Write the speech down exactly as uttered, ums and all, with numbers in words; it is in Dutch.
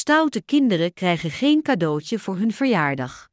Stoute kinderen krijgen geen cadeautje voor hun verjaardag.